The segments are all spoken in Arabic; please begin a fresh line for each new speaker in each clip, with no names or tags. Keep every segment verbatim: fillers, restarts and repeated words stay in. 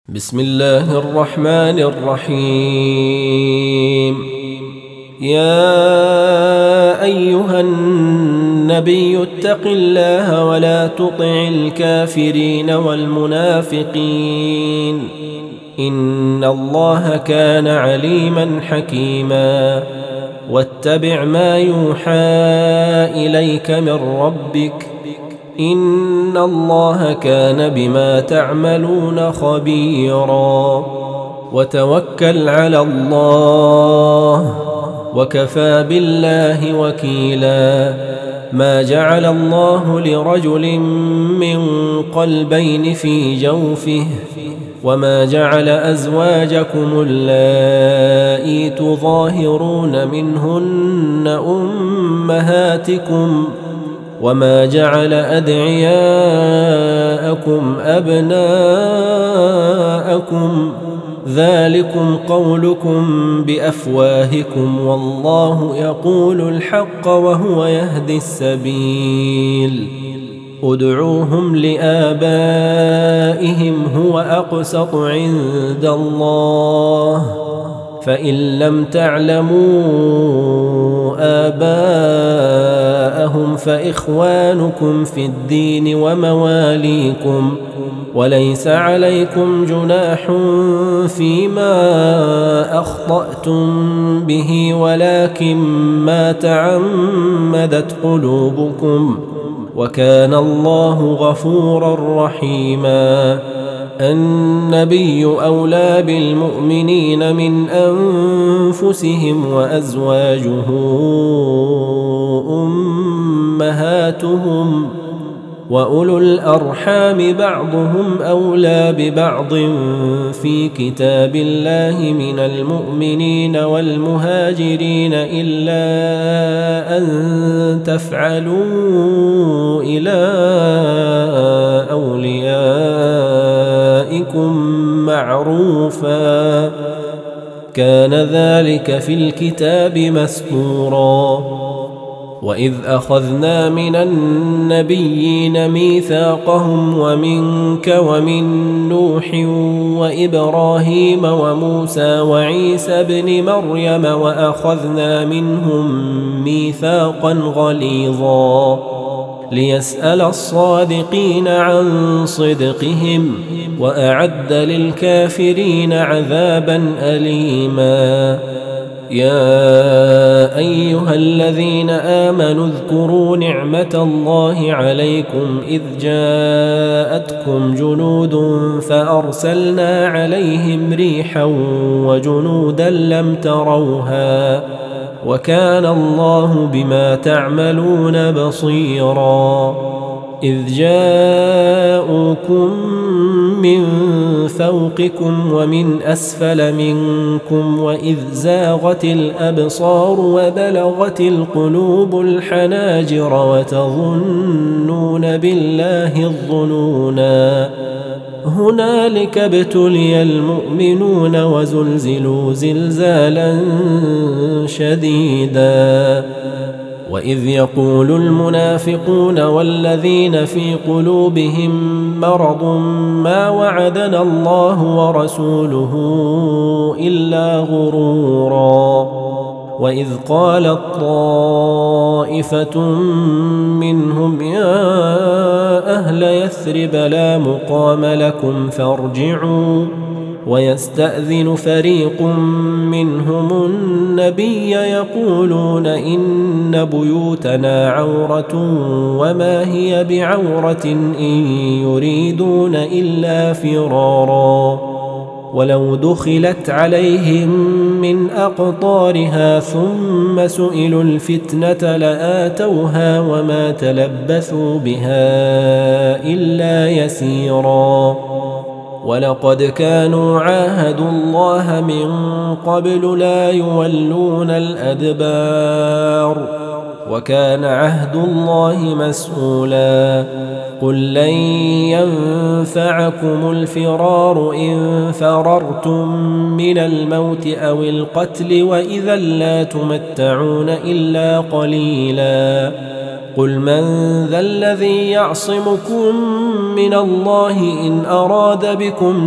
بسم الله الرحمن الرحيم. يا أيها النبي اتق الله ولا تطع الكافرين والمنافقين إن الله كان عليما حكيما. واتبع ما يوحى إليك من ربك إن الله كان بما تعملون خبيرا. وتوكل على الله وكفى بالله وكيلا. ما جعل الله لرجل من قلبين في جوفه وما جعل أزواجكم اللائي تظاهرون منهن أمهاتكم وما جعل أدعياءكم أبناءكم ذلكم قولكم بأفواهكم والله يقول الحق وهو يهدي السبيل. ادعوهم لآبائهم هو أقسط عند الله فإن لم تعلموا آباءهم فإخوانكم في الدين ومواليكم وليس عليكم جناح فيما أخطأتم به ولكن ما تعمدت قلوبكم وكان الله غفورا رحيما. النبي أولى بالمؤمنين من أنفسهم وأزواجه أمهاتهم وأولو الأرحام بعضهم أولى ببعض في كتاب الله من المؤمنين والمهاجرين إلا أن تفعلوا إلى أوليائكم معروفا كان ذلك في الكتاب مسطورا. وإذ أخذنا من النبيين ميثاقهم ومنك ومن نوح وإبراهيم وموسى وعيسى ابن مريم وأخذنا منهم ميثاقا غليظا ليسأل الصادقين عن صدقهم وأعد للكافرين عذابا أليما. يا أيها الذين آمنوا اذكروا نعمة الله عليكم إذ جاءتكم جنود فأرسلنا عليهم ريحا وجنودا لم تروها وكان الله بما تعملون بصيرا. إذ جاءوكم من فوقكم ومن أسفل منكم وإذ زاغت الأبصار وبلغت القلوب الحناجر وتظنون بالله الظنونا هنالك ابتلي المؤمنون وزلزلوا زلزالا شديدا. وإذ يقول المنافقون والذين في قلوبهم مرض ما وعدنا الله ورسوله إلا غرورا. وإذ قالت طائفة منهم يا أهل يثرب لا مقام لكم فارجعوا ويستأذن فريق منهم النبي يقولون إن بيوتنا عورة وما هي بعورة إن يريدون إلا فرارا ولو دخلت عليهم من أقطارها ثم سئلوا الفتنة لآتوها وما تلبثوا بها إلا يسيرا. ولقد كانوا عاهدوا الله من قبل لا يولون الأدبار وكان عهد الله مسؤولا. قل لن ينفعكم الفرار إن فررتم من الموت أو القتل وإذا لا تمتعون إلا قليلا. قل من ذا الذي يعصمكم من الله إن أراد بكم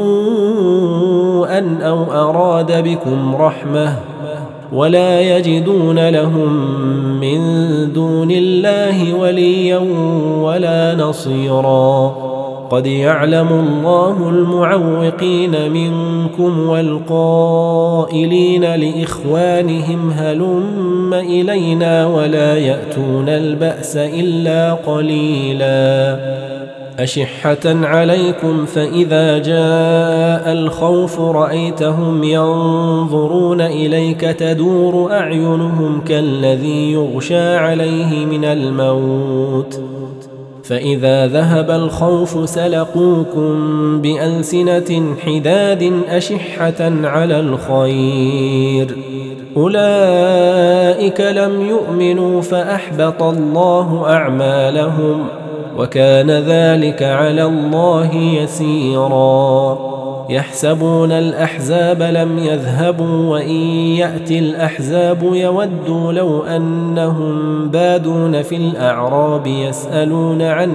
سوءا أو أراد بكم رحمة ولا يجدون لهم من دون الله وليا ولا نصيرا قد يعلم الله المعوقين منكم والقائلين لإخوانهم هلم إلينا ولا يأتون البأس إلا قليلا أشحة عليكم فإذا جاء الخوف رأيتهم ينظرون إليك تدور أعينهم كالذي يغشى عليه من الموت فإذا ذهب الخوف سلقوكم بألسنة حداد أشحة على الخير أولئك لم يؤمنوا فأحبط الله أعمالهم وكان ذلك على الله يسيرا يحسبون الأحزاب لم يذهبوا وإن يأتي الأحزاب يودوا لو أنهم بادون في الأعراب يسألون عن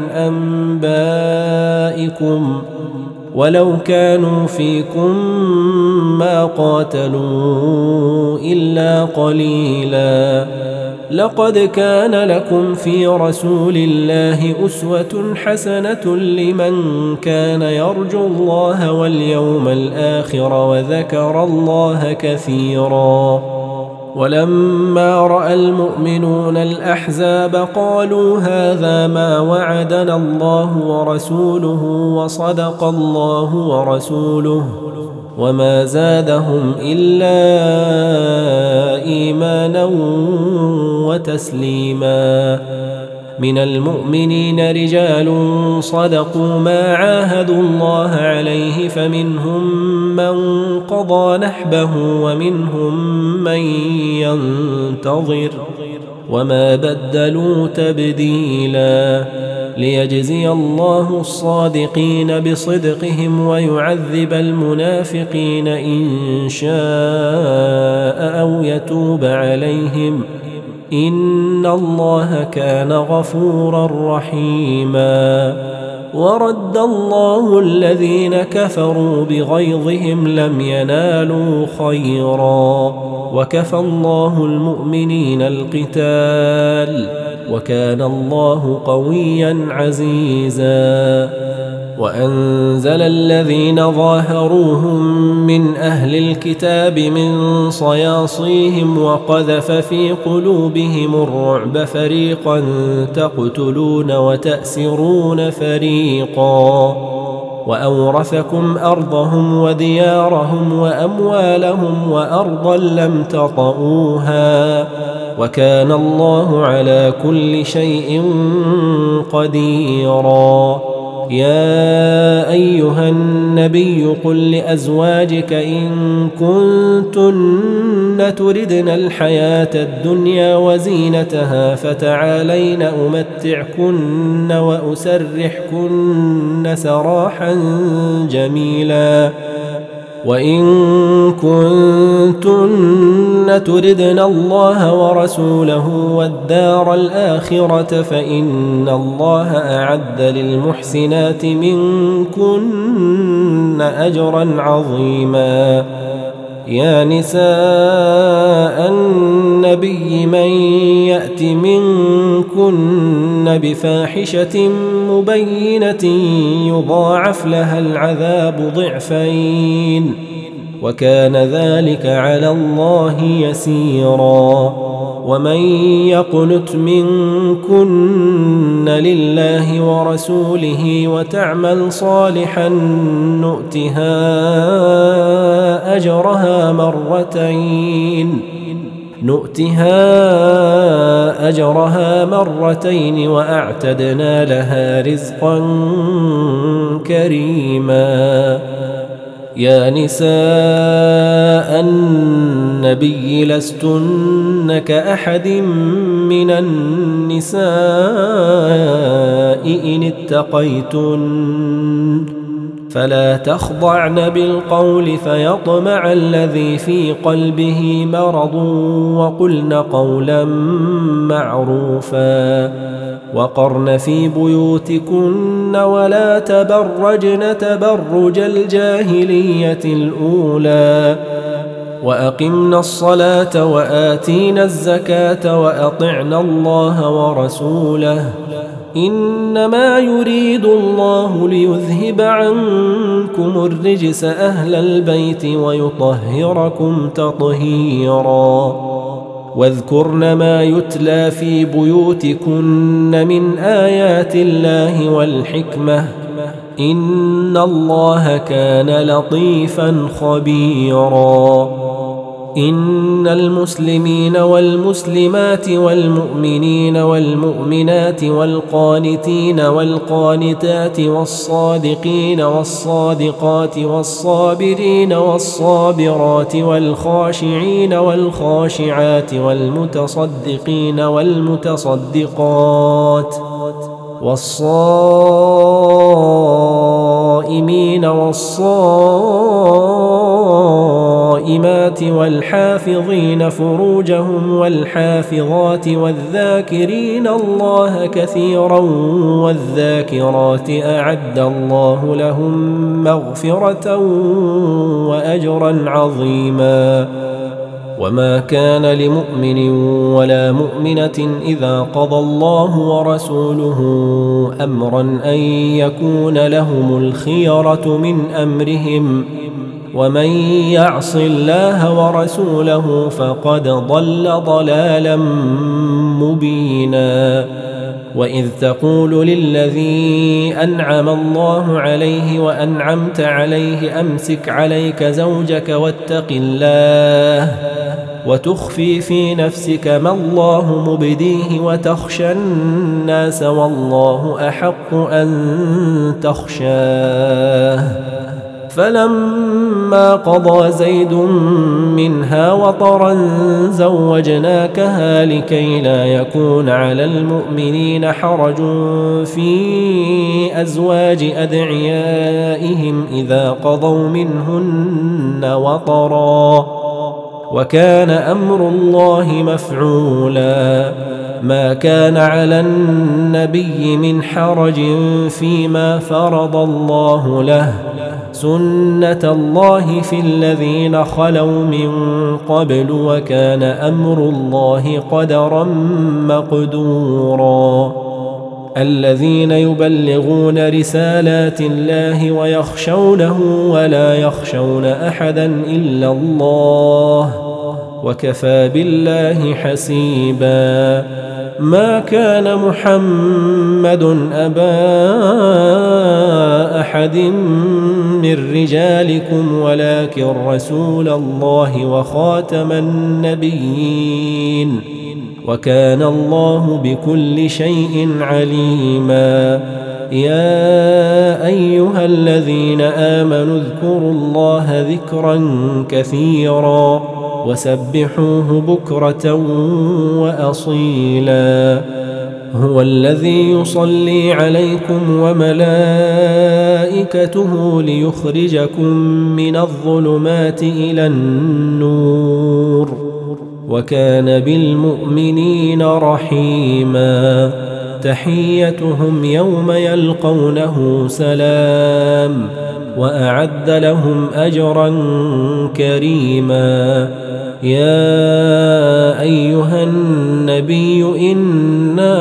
أنبائكم ولو كانوا فيكم ما قاتلوا إلا قليلا لقد كان لكم في رسول الله أسوة حسنة لمن كان يرجو الله واليوم الآخر وذكر الله كثيرا ولما رأى المؤمنون الأحزاب قالوا هذا ما وعدنا الله ورسوله وصدق الله ورسوله وما زادهم إلا إيمانا وتسليما من المؤمنين رجال صدقوا ما عاهدوا الله عليه فمنهم من قضى نحبه ومنهم من ينتظر وما بدلوا تبديلا ليجزي الله الصادقين بصدقهم ويعذب المنافقين إن شاء أو يتوب عليهم إن الله كان غفورا رحيما ورد الله الذين كفروا بغيظهم لم ينالوا خيرا وكفى الله المؤمنين القتال وكان الله قويا عزيزا وأنزل الذين ظاهروهم من أهل الكتاب من صياصيهم وقذف في قلوبهم الرعب فريقا تقتلون وتأسرون فريقا وأورثكم أرضهم وديارهم وأموالهم وأرضا لم تطئوها وكان الله على كل شيء قديرا يا أيها النبي قل لأزواجك إن كنتن تردن الحياة الدنيا وزينتها فتعالين أمتعكن وأسرحكن سراحا جميلا وإن كنتن تردن الله ورسوله والدار الآخرة فإن الله أعد للمحسنات منكن أجرا عظيما يا نساء النبي من يأت منكن بفاحشة مبينة يضاعف لها العذاب ضعفين وكان ذلك على الله يسيرا ومن يقنت منكن لله ورسوله وتعمل صالحا نؤتها أجرها مرتين نؤتها أجرها مرتين وأعتدنا لها رزقا كريما يا نساء النبي لستن كأحد من النساء إن اتقيتن فلا تخضعن بالقول فيطمع الذي في قلبه مرض وقلن قولا معروفا وقرن في بيوتكن ولا تبرجن تبرج الجاهلية الأولى وأقمنا الصلاة وآتينا الزكاة وأطعنا الله ورسوله إنما يريد الله ليذهب عنكم الرجس أهل البيت ويطهركم تطهيرا واذكرن ما يتلى في بيوتكن من آيات الله والحكمة إن الله كان لطيفا خبيرا إن المسلمين والمسلمات والمؤمنين والمؤمنات والقانتين والقانتات والصادقين والصادقات والصابرين والصابرات والخاشعين والخاشعات والمتصدقين والمتصدقات والصائمين والصائمات والحافظين فروجهم والحافظات والذاكرين الله كثيرا والذاكرات أعد الله لهم مغفرة وأجرا عظيما وما كان لمؤمن ولا مؤمنة إذا قضى الله ورسوله أمرا أن يكون لهم الخيرة من أمرهم ومن يعص الله ورسوله فقد ضل ضلالا مبينا وإذ تقول للذي أنعم الله عليه وأنعمت عليه أمسك عليك زوجك واتق الله وتخفي في نفسك ما الله مبديه وتخشى الناس والله أحق أن تخشاه فلما قضى زيد منها وطرا زوجناكها لكي لا يكون على المؤمنين حرج في أزواج أدعيائهم إذا قضوا منهن وطرا وكان أمر الله مفعولا ما كان على النبي من حرج فيما فرض الله له سنة الله في الذين خلوا من قبل وكان أمر الله قدرا مقدورا الذين يبلغون رسالات الله ويخشونه ولا يخشون أحدا إلا الله وكفى بالله حسيبا ما كان محمد أبا أحد من رجالكم ولكن رسول الله وخاتم النبيين وكان الله بكل شيء عليما يا أيها الذين آمنوا اذكروا الله ذكرا كثيرا وسبحوه بكرة وأصيلا هو الذي يصلي عليكم وملائكته ليخرجكم من الظلمات إلى النور وكان بالمؤمنين رحيما تحيتهم يوم يلقونه سلام وأعد لهم أجرا كريما يا أيها النبي إنا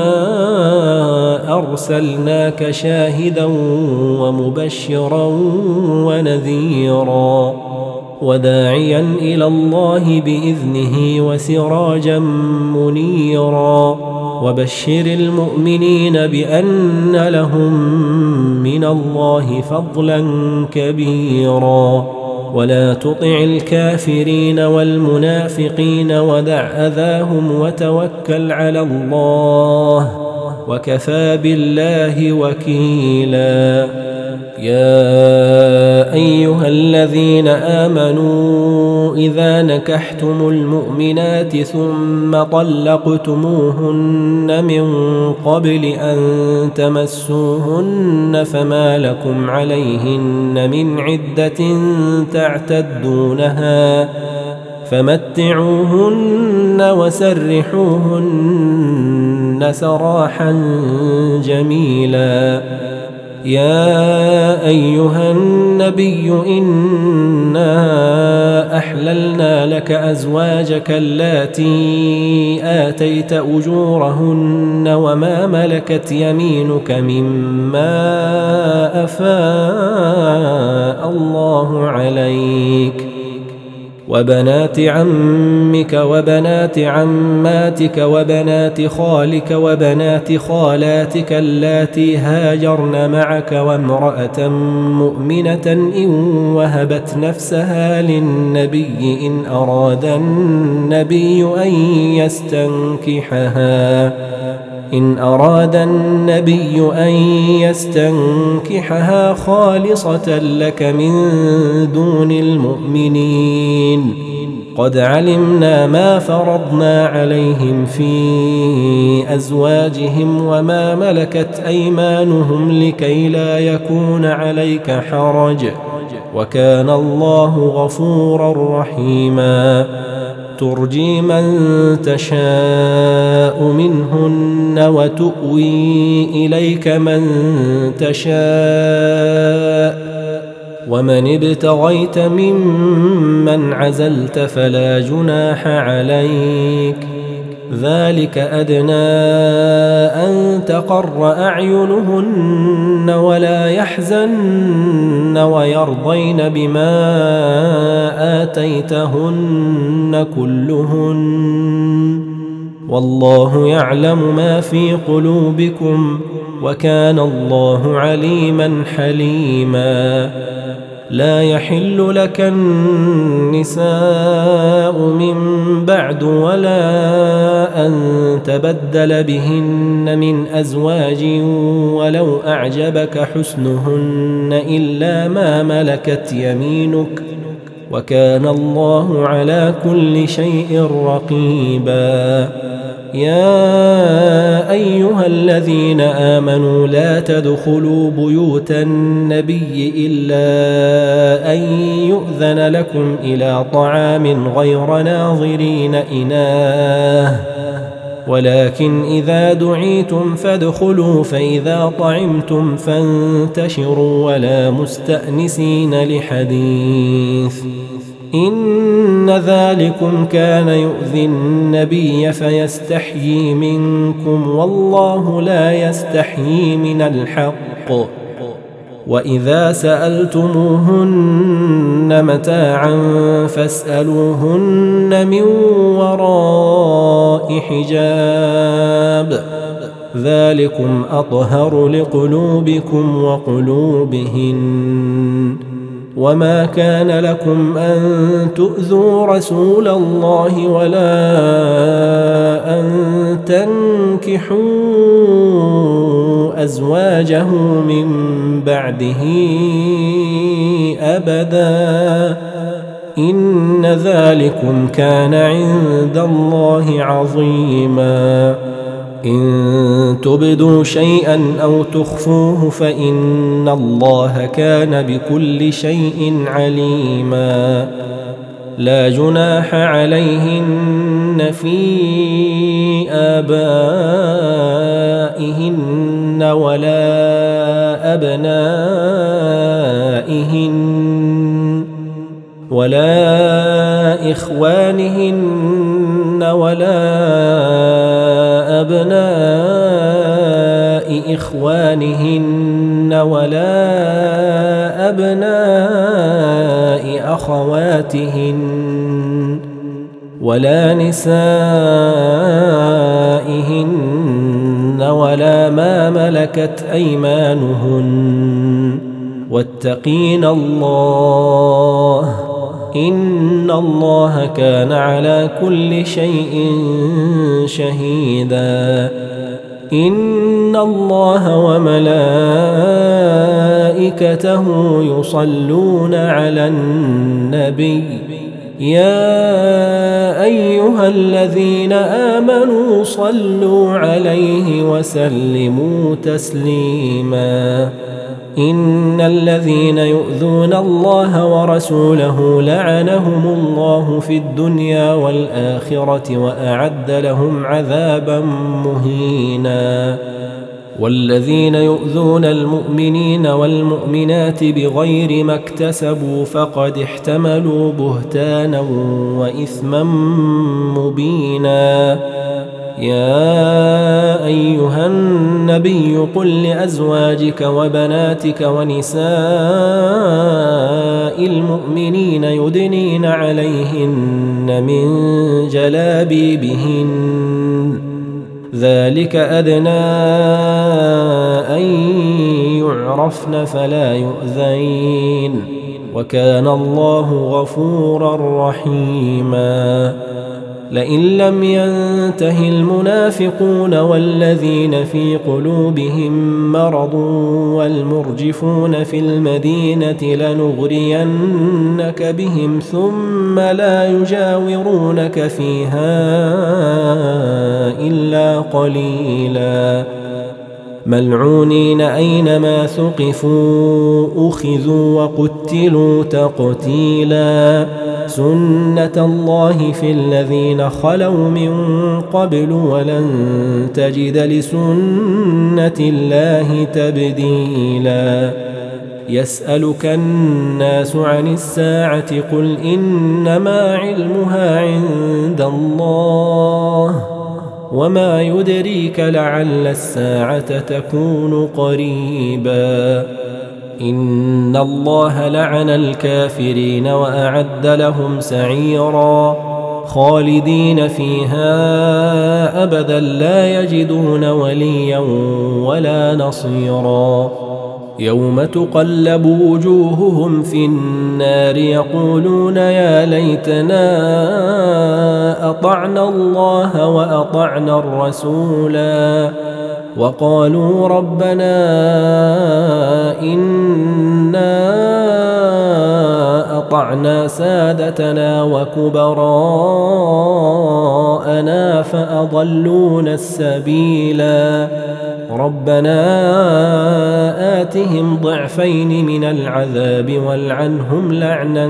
أرسلناك شاهدا ومبشرا ونذيرا وداعيا إلى الله بإذنه وسراجا منيرا وبشر المؤمنين بأن لهم من الله فضلا كبيرا ولا تطع الكافرين والمنافقين ودع أذاهم وتوكل على الله وكفى بالله وكيلا يا أيها الذين آمنوا إذا نكحتم المؤمنات ثم طلقتموهن من قبل أن تمسوهن فما لكم عليهن من عدة تعتدونها فمتعوهن وسرحوهن سراحا جميلا. يا أيها النبي إنا أحللنا لك أزواجك اللاتي آتيت أجورهن وما ملكت يمينك مما أفاء الله عليك وبنات عمك وبنات عماتك وبنات خالك وبنات خالاتك اللاتي هاجرن معك وامرأة مؤمنة إن وهبت نفسها للنبي إن أراد النبي أن يستنكحها إن أراد النبي أن يستنكحها خالصة لك من دون المؤمنين قد علمنا ما فرضنا عليهم في أزواجهم وما ملكت أيمانهم لكي لا يكون عليك حرج وكان الله غفورا رحيما. ترجي من تشاء منهن وتؤوي إليك من تشاء ومن ابتغيت ممن عزلت فلا جناح عليك ذلك أدنى أن تقر أعينهن ولا يحزن ويرضين بما آتيتهن كلهن والله يعلم ما في قلوبكم وكان الله عليما حليما. لا يحل لك النساء من بعد ولا أن تبدل بهن من أزواج ولو أعجبك حسنهن إلا ما ملكت يمينك وكان الله على كل شيء رقيبا. يا أيها الذين آمنوا لا تدخلوا بيوت النبي إلا أن يؤذن لكم إلى طعام غير ناظرين إناه ولكن إذا دعيتم فادخلوا فإذا طعمتم فانتشروا ولا مستأنسين لحديث إن ذلكم كان يؤذي النبي فيستحيي منكم والله لا يستحيي من الحق. وإذا سألتموهن متاعا فاسألوهن من وراء حجاب ذلكم أطهر لقلوبكم وقلوبهن. وما كان لكم أن تؤذوا رسول الله ولا أن تنكحوا أزواجه من بعده أبدا إن ذلكم كان عند الله عظيما. إن تبدوا شيئا أو تخفوه فإن الله كان بكل شيء عليما. لا جناح عليهن في آبائهن ولا أبنائهن ولا إخوانهن ولا أبناء إخوانهن ولا أبناء أخواتهن ولا نسائهن ولا ما ملكت أيمانهن واتقين الله إن الله كان على كل شيء شهيدا. إن الله وملائكته يصلون على النبي يا أيها الذين آمنوا صلوا عليه وسلموا تسليما إن الذين يؤذون الله ورسوله لعنهم الله في الدنيا والآخرة وأعد لهم عذابا مهينا والذين يؤذون المؤمنين والمؤمنات بغير ما اكتسبوا فقد احتملوا بهتانا وإثما مبينا يا أيها النبي قل لأزواجك وبناتك ونساء المؤمنين يدنين عليهن من جلابيبهن ذلك أدنى أن يعرفن فلا يؤذين وكان الله غفورا رحيما لئن لم ينته المنافقون والذين في قلوبهم مرض والمرجفون في المدينة لنغرينك بهم ثم لا يجاورونك فيها إلا قليلا ملعونين أينما ثقفوا أخذوا وقتلوا تقتيلا سنة الله في الذين خلوا من قبل ولن تجد لسنة الله تبديلا يسألك الناس عن الساعة قل إنما علمها عند الله وما يدريك لعل الساعة تكون قريبا إن الله لعن الكافرين وأعد لهم سعيرا خالدين فيها أبدا لا يجدون وليا ولا نصيرا يوم تقلب وجوههم في النار يقولون يا ليتنا أطعنا الله وأطعنا الرسولا وقالوا ربنا إنا أطعنا سادتنا وكبراءنا فأضلونا السبيلا ربنا آتهم ضعفين من العذاب والعنهم لعنا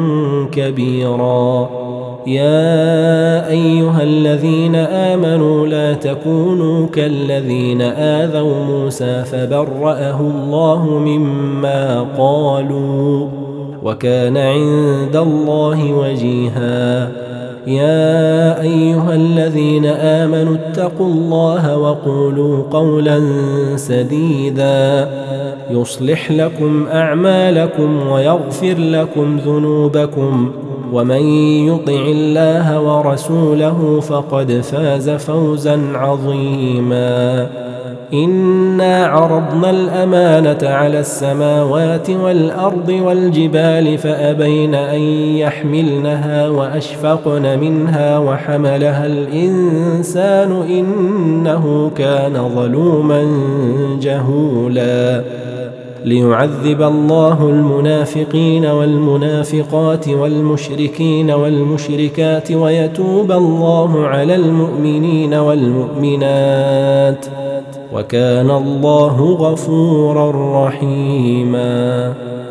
كبيرا يا أيها الذين آمنوا لا تكونوا كالذين آذوا موسى فبرأه الله مما قالوا وكان عند الله وجيها يا أيها الذين آمنوا اتقوا الله وقولوا قولا سديدا يصلح لكم أعمالكم ويغفر لكم ذنوبكم ومن يطع الله ورسوله فقد فاز فوزا عظيما إنا عرضنا الأمانة على السماوات والأرض والجبال فأبين أن يحملنها وأشفقن منها وحملها الإنسان إنه كان ظلوما جهولا ليعذب الله المنافقين والمنافقات والمشركين والمشركات ويتوب الله على المؤمنين والمؤمنات وكان الله غفورا رحيما.